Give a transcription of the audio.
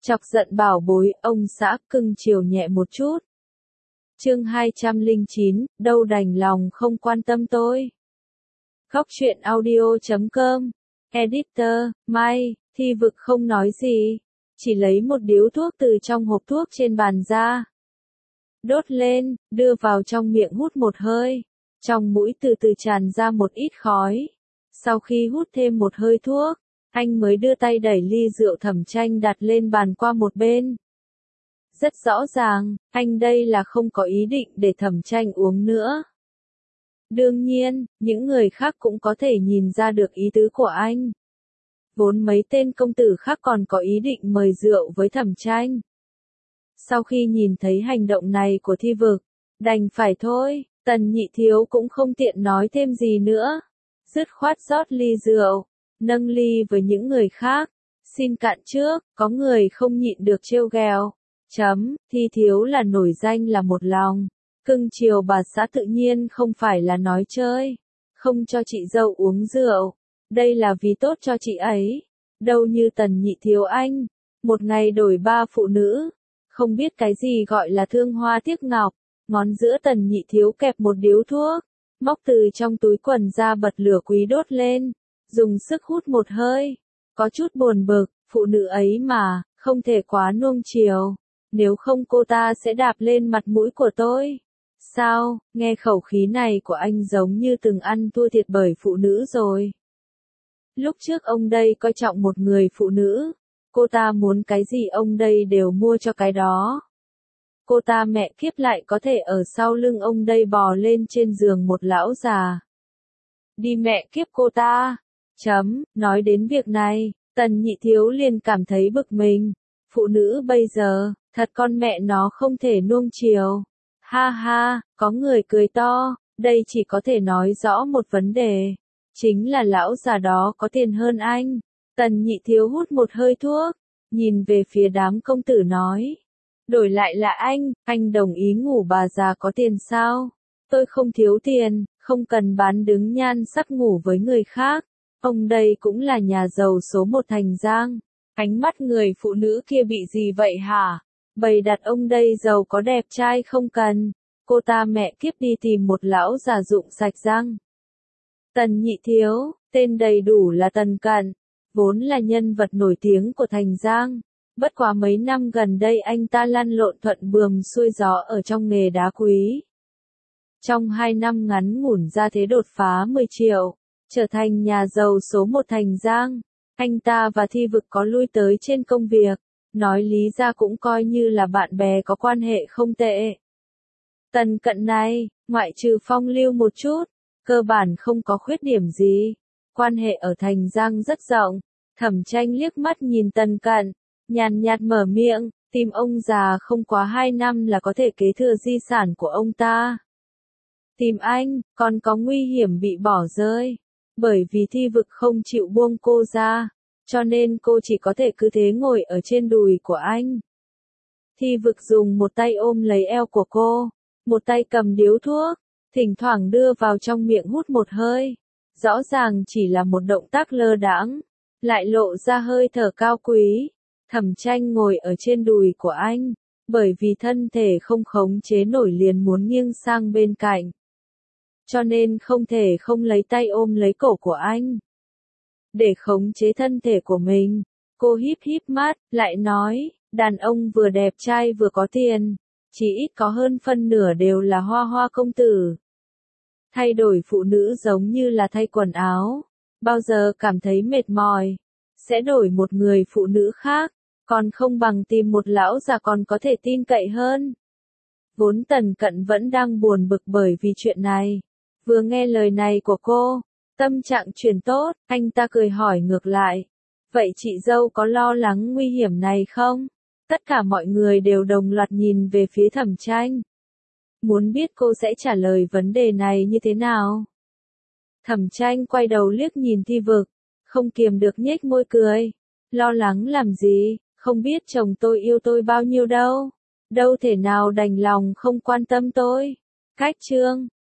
Chọc giận bảo bối, ông xã cưng chiều nhẹ một chút. Chương 209, đâu đành lòng không quan tâm tôi. Góc truyện audio.com. Editor, Mai, Thi Vực không nói gì, chỉ lấy một điếu thuốc từ trong hộp thuốc trên bàn ra. Đốt lên, đưa vào trong miệng hút một hơi. Trong mũi từ từ tràn ra một ít khói. Sau khi hút thêm một hơi thuốc, anh mới đưa tay đẩy ly rượu Thẩm Tranh đặt lên bàn qua một bên. Rất rõ ràng, anh đây là không có ý định để Thẩm Tranh uống nữa. Đương nhiên, những người khác cũng có thể nhìn ra được ý tứ của anh. Vốn mấy tên công tử khác còn có ý định mời rượu với Thẩm Tranh. Sau khi nhìn thấy hành động này của Thi Vực, đành phải thôi, Tần Nhị Thiếu cũng không tiện nói thêm gì nữa. Dứt khoát rót ly rượu, nâng ly với những người khác. Xin cạn trước, có người không nhịn được trêu ghẹo. Thi Thiếu là nổi danh là một lòng. Cưng chiều bà xã tự nhiên không phải là nói chơi. Không cho chị dâu uống rượu. Đây là vì tốt cho chị ấy. Đâu như Tần Nhị Thiếu anh. Một ngày đổi 3 phụ nữ. Không biết cái gì gọi là thương hoa tiếc ngọc. Ngón giữa Tần Nhị Thiếu kẹp một điếu thuốc. Móc từ trong túi quần ra bật lửa quý đốt lên. Dùng sức hút một hơi. Có chút buồn bực, phụ nữ ấy mà, không thể quá nuông chiều. Nếu không cô ta sẽ đạp lên mặt mũi của tôi. Sao, nghe khẩu khí này của anh giống như từng ăn thua thiệt bởi phụ nữ rồi. Lúc trước ông đây coi trọng một người phụ nữ. Cô ta muốn cái gì ông đây đều mua cho cái đó. Cô ta mẹ kiếp lại có thể ở sau lưng ông đây bò lên trên giường một lão già. Đi mẹ kiếp cô ta. Nói đến việc này, Tần Nhị Thiếu liền cảm thấy bực mình. Phụ nữ bây giờ, thật con mẹ nó không thể nuông chiều. Ha ha, có người cười to, đây chỉ có thể nói rõ một vấn đề. Chính là lão già đó có tiền hơn anh. Tần Nhị Thiếu hút một hơi thuốc, nhìn về phía đám công tử nói. Đổi lại là anh đồng ý ngủ bà già có tiền sao? Tôi không thiếu tiền, không cần bán đứng nhan sắc ngủ với người khác. Ông đây cũng là nhà giàu số 1 Thành Giang. Ánh mắt người phụ nữ kia bị gì vậy hả? Bày đặt ông đây giàu có đẹp trai không cần. Cô ta mẹ kiếp đi tìm một lão già rụng sạch răng. Tần Nhị Thiếu, tên đầy đủ là Tần Cận, vốn là nhân vật nổi tiếng của Thành Giang. Bất quá mấy năm gần đây anh ta lăn lộn thuận buồm xuôi gió ở trong nghề đá quý. Trong 2 năm ngắn ngủn ra thế đột phá 10 triệu, trở thành nhà giàu số 1 Thành Giang. Anh ta và Thi Vực có lui tới trên công việc, nói lý ra cũng coi như là bạn bè có quan hệ không tệ. Tần Cận này, ngoại trừ phong lưu một chút, cơ bản không có khuyết điểm gì. Quan hệ ở Thành Giang rất rộng. Thẩm Tranh liếc mắt nhìn Tần Cận, nhàn nhạt mở miệng, tìm ông già không quá 2 năm là có thể kế thừa di sản của ông ta. Tìm anh, còn có nguy hiểm bị bỏ rơi. Bởi vì Thi Vực không chịu buông cô ra, cho nên cô chỉ có thể cứ thế ngồi ở trên đùi của anh. Thi Vực dùng một tay ôm lấy eo của cô, một tay cầm điếu thuốc, thỉnh thoảng đưa vào trong miệng hút một hơi. Rõ ràng chỉ là một động tác lơ đãng, lại lộ ra hơi thở cao quý. Thẩm Tranh ngồi ở trên đùi của anh, bởi vì thân thể không khống chế nổi liền muốn nghiêng sang bên cạnh. Cho nên không thể không lấy tay ôm lấy cổ của anh. Để khống chế thân thể của mình, cô híp híp mắt, lại nói, đàn ông vừa đẹp trai vừa có tiền, chỉ ít có hơn phân nửa đều là hoa hoa công tử. Thay đổi phụ nữ giống như là thay quần áo, bao giờ cảm thấy mệt mỏi, sẽ đổi một người phụ nữ khác, còn không bằng tìm một lão già còn có thể tin cậy hơn. Vốn Tần Cận vẫn đang buồn bực bởi vì chuyện này. Vừa nghe lời này của cô, tâm trạng chuyển tốt, anh ta cười hỏi ngược lại. Vậy chị dâu có lo lắng nguy hiểm này không? Tất cả mọi người đều đồng loạt nhìn về phía Thẩm Tranh. Muốn biết cô sẽ trả lời vấn đề này như thế nào? Thẩm Tranh quay đầu liếc nhìn Thi Vực, không kiềm được nhếch môi cười. Lo lắng làm gì, không biết chồng tôi yêu tôi bao nhiêu đâu. Đâu thể nào đành lòng không quan tâm tôi. Cách chương